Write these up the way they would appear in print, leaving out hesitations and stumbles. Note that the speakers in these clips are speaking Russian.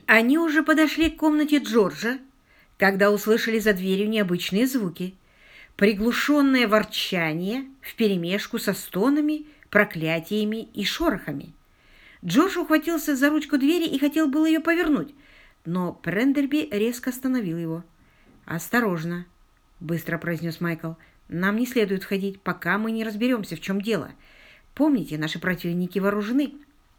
Они уже подошли к комнате Джорджа, когда услышали за дверью необычные звуки. Приглушенное ворчание вперемешку со стонами, проклятиями и шорохами. Джордж ухватился за ручку двери и хотел было ее повернуть, но Прендерби резко остановил его. «Осторожно», — быстро произнес Майкл. «Нам не следует входить, пока мы не разберемся, в чем дело. Помните, наши противники вооружены».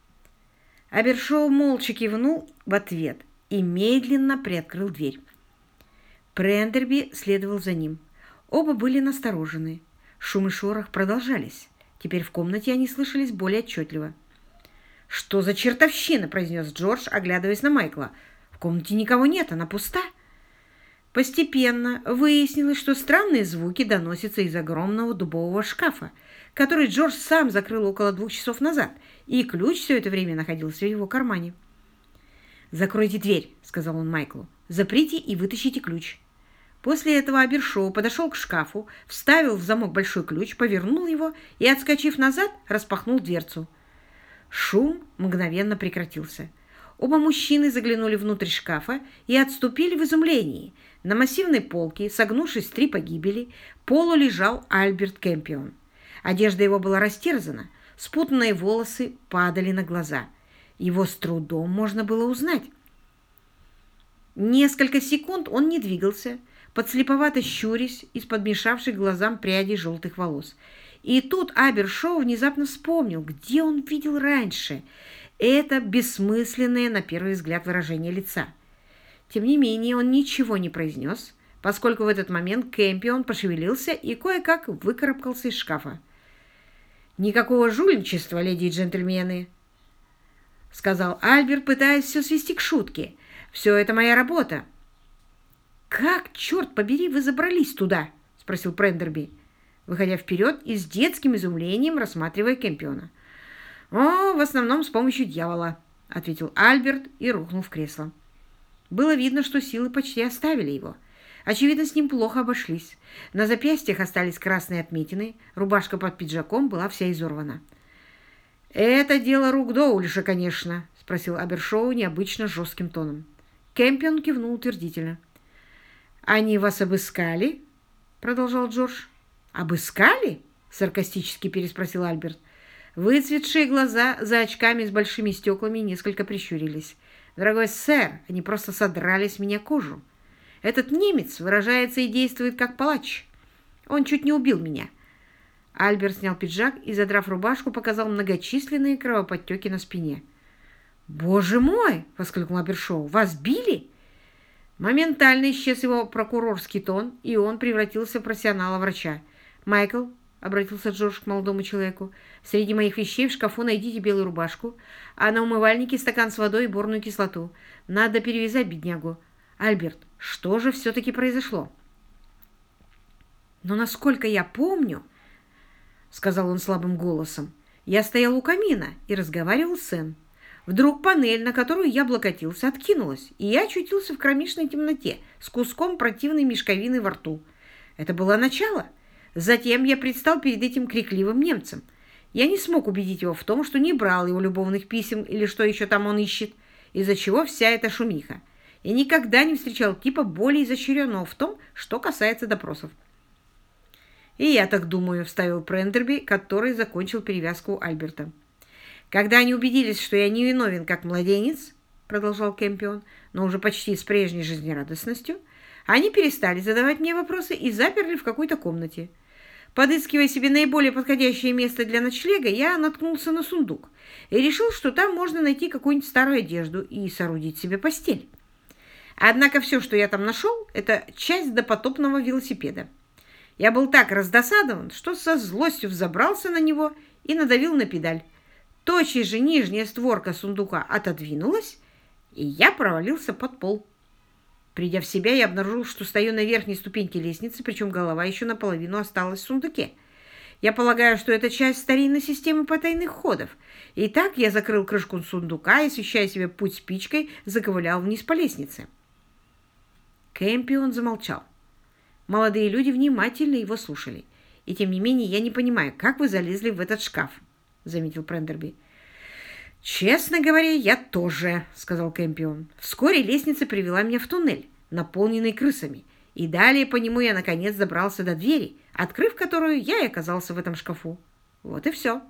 Абершоу молча кивнул в ответ и медленно приоткрыл дверь. Прендерби следовал за ним. Оба были насторожены. Шум и шорох продолжались. Теперь в комнате они слышались более отчетливо. «Что за чертовщина?» – произнес Джордж, оглядываясь на Майкла. «В комнате никого нет, она пуста». Постепенно выяснилось, что странные звуки доносятся из огромного дубового шкафа, который Джордж сам закрыл около 2 часов назад, и ключ все это время находился в его кармане. «Закройте дверь», — сказал он Майклу. «Заприте и вытащите ключ». После этого Абершоу подошел к шкафу, вставил в замок большой ключ, повернул его и, отскочив назад, распахнул дверцу. Шум мгновенно прекратился. Оба мужчины заглянули внутрь шкафа и отступили в изумлении. На массивной полке, согнувшись в 3 погибели, полу лежал Альберт Кэмпион. Одежда его была растерзана, спутанные волосы падали на глаза. Его с трудом можно было узнать. Несколько секунд он не двигался, подслеповато щурясь из-под мешавших глазам прядей желтых волос. И тут Абершоу внезапно вспомнил, где он видел раньше это бессмысленное на первый взгляд выражение лица. Тем не менее он ничего не произнес, поскольку в этот момент Кэмпион пошевелился и кое-как выкарабкался из шкафа. «Никакого жульничества, леди и джентльмены», — сказал Альберт, пытаясь все свести к шутке. «Все это моя работа». «Как, черт побери, вы забрались туда?» — спросил Прендерби, выходя вперед и с детским изумлением рассматривая Кэмпиона. «О, в основном с помощью дьявола», — ответил Альберт и рухнул в кресло. Было видно, что силы почти оставили его. Очевидно, с ним плохо обошлись. На запястьях остались красные отметины, рубашка под пиджаком была вся изорвана. «Это дело рук Доулиша, конечно», — спросил Абершоу необычно жестким тоном. Кэмпион кивнул утвердительно. «Они вас обыскали?» — продолжал Джордж. «Обыскали?» — саркастически переспросил Альберт. Выцветшие глаза за очками с большими стеклами несколько прищурились. «Дорогой сэр, они просто содрали с меня кожу. Этот немец выражается и действует как палач. Он чуть не убил меня». Альберт снял пиджак и, задрав рубашку, показал многочисленные кровоподтеки на спине. «Боже мой!» — воскликнул Абершоу. «Вас били?» Моментально исчез его прокурорский тон, и он превратился в профессионала-врача. «Майкл», — обратился Джордж к молодому человеку, — «среди моих вещей в шкафу найдите белую рубашку, а на умывальнике стакан с водой и борную кислоту. Надо перевязать беднягу. Альберт, что же все-таки произошло?» «Но насколько я помню, — сказал он слабым голосом, — я стоял у камина и разговаривал с Энн. Вдруг панель, на которую я облокотился, откинулась, и я очутился в кромешной темноте с куском противной мешковины во рту. Это было начало. Затем я предстал перед этим крикливым немцем. Я не смог убедить его в том, что не брал его любовных писем или что еще там он ищет, из-за чего вся эта шумиха. Я никогда не встречал типа более изощренного в том, что касается допросов. «И я так думаю», — вставил Прендерби, который закончил перевязку Альберта. «Когда они убедились, что я не виновен как младенец, — продолжал Кэмпион, но уже почти с прежней жизнерадостностью, — они перестали задавать мне вопросы и заперли в какой-то комнате. Подыскивая себе наиболее подходящее место для ночлега, я наткнулся на сундук и решил, что там можно найти какую-нибудь старую одежду и соорудить себе постель. Однако все, что я там нашел, это часть допотопного велосипеда. Я был так раздосадован, что со злостью взобрался на него и надавил на педаль. Тотчас же нижняя створка сундука отодвинулась, и я провалился под пол. Придя в себя, я обнаружил, что стою на верхней ступеньке лестницы, причем голова еще наполовину осталась в сундуке. Я полагаю, что это часть старинной системы потайных ходов. И так я закрыл крышку сундука и, освещая себе путь спичкой, заковылял вниз по лестнице. Кэмпион замолчал. Молодые люди внимательно его слушали. «И тем не менее, я не понимаю, как вы залезли в этот шкаф?» — заметил Прендерби. «Честно говоря, я тоже», — сказал Кэмпион. «Вскоре лестница привела меня в туннель, наполненный крысами, и далее по нему я, наконец, добрался до двери, открыв которую, я и оказался в этом шкафу. Вот и все».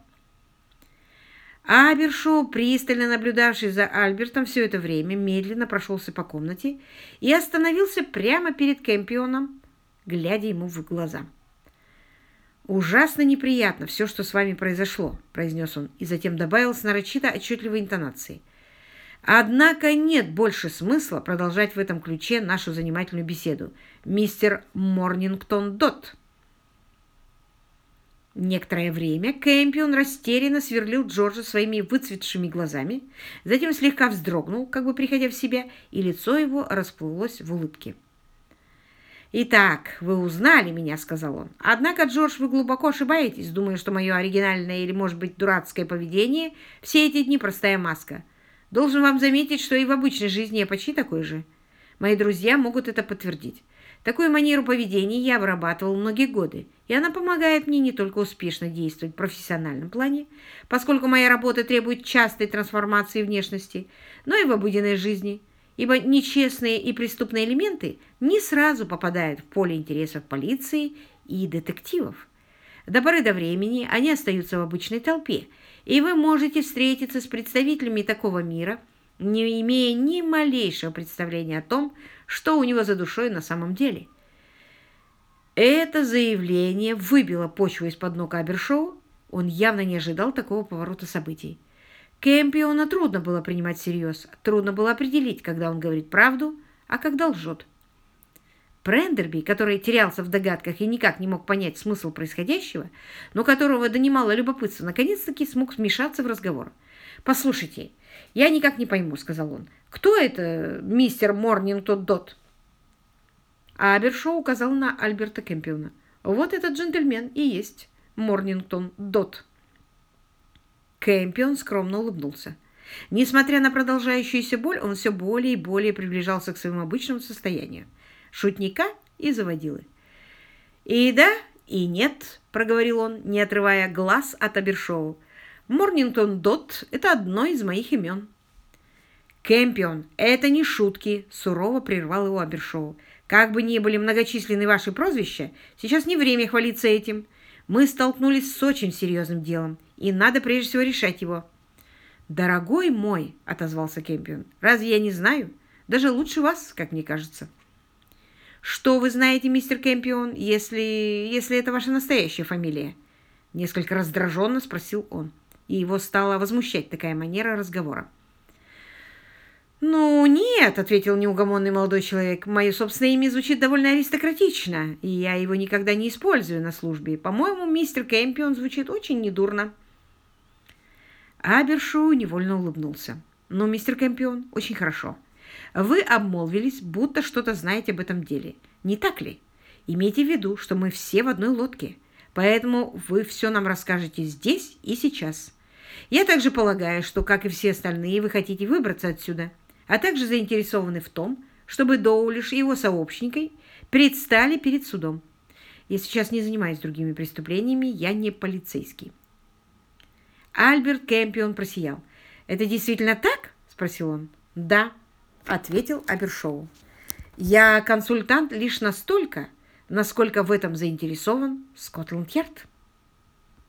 Абершоу, пристально наблюдавший за Альбертом все это время, медленно прошелся по комнате и остановился прямо перед Кэмпионом, глядя ему в глаза. «Ужасно неприятно все, что с вами произошло», — произнес он, и затем добавил с нарочито отчетливой интонацией. «Однако нет больше смысла продолжать в этом ключе нашу занимательную беседу. Мистер Морнингтон Дотт». Некоторое время Кэмпион растерянно сверлил Джорджа своими выцветшими глазами, затем слегка вздрогнул, как бы приходя в себя, и лицо его расплылось в улыбке. «Итак, вы узнали меня», — сказал он. «Однако, Джордж, вы глубоко ошибаетесь, думая, что мое оригинальное или, может быть, дурацкое поведение все эти дни простая маска. Должен вам заметить, что и в обычной жизни я почти такой же. Мои друзья могут это подтвердить. Такую манеру поведения я вырабатывал многие годы, и она помогает мне не только успешно действовать в профессиональном плане, поскольку моя работа требует частой трансформации внешности, но и в обыденной жизни, ибо нечестные и преступные элементы не сразу попадают в поле интересов полиции и детективов. До поры до времени они остаются в обычной толпе, и вы можете встретиться с представителями такого мира, не имея ни малейшего представления о том, что у него за душой на самом деле. Это заявление выбило почву из-под ног Абершоу. Он явно не ожидал такого поворота событий. Кэмпиона трудно было принимать всерьез, трудно было определить, когда он говорит правду, а когда лжет. Прендерби, который терялся в догадках и никак не мог понять смысл происходящего, но которого донимало любопытство, наконец-таки смог вмешаться в разговор. «Послушайте, я никак не пойму», — сказал он. «Кто это мистер Морнингтон Дотт?» Абершоу указал на Альберта Кэмпиона. «Вот этот джентльмен и есть Морнингтон Дотт». Кэмпион скромно улыбнулся. Несмотря на продолжающуюся боль, он все более и более приближался к своему обычному состоянию — шутника и заводилы. «И да, и нет», — проговорил он, не отрывая глаз от Абершоу. «Морнингтон Дотт — это одно из моих имен». «Кэмпион, это не шутки», — сурово прервал его Абершоу. «Как бы ни были многочисленны ваши прозвища, сейчас не время хвалиться этим. Мы столкнулись с очень серьезным делом, и надо прежде всего решать его». «Дорогой мой», — отозвался Кэмпион, — «разве я не знаю? Даже лучше вас, как мне кажется». «Что вы знаете, мистер Кэмпион, если это ваша настоящая фамилия?» Несколько раздраженно спросил он, и его стала возмущать такая манера разговора. «Ну, нет», — ответил неугомонный молодой человек, — «мое собственное имя звучит довольно аристократично, и я его никогда не использую на службе. По-моему, мистер Кэмпион звучит очень недурно». Абершоу невольно улыбнулся. «Ну, мистер Кэмпион, очень хорошо. Вы обмолвились, будто что-то знаете об этом деле. Не так ли? Имейте в виду, что мы все в одной лодке, поэтому вы все нам расскажете здесь и сейчас. Я также полагаю, что, как и все остальные, вы хотите выбраться отсюда, а также заинтересованы в том, чтобы Доулиш и его сообщники предстали перед судом. Я сейчас не занимаюсь другими преступлениями, я не полицейский». Альберт Кэмпион просиял. «Это действительно так?» – спросил он. «Да», – ответил Абершоу. «Я консультант лишь настолько, насколько в этом заинтересован Скотланд-Ярд».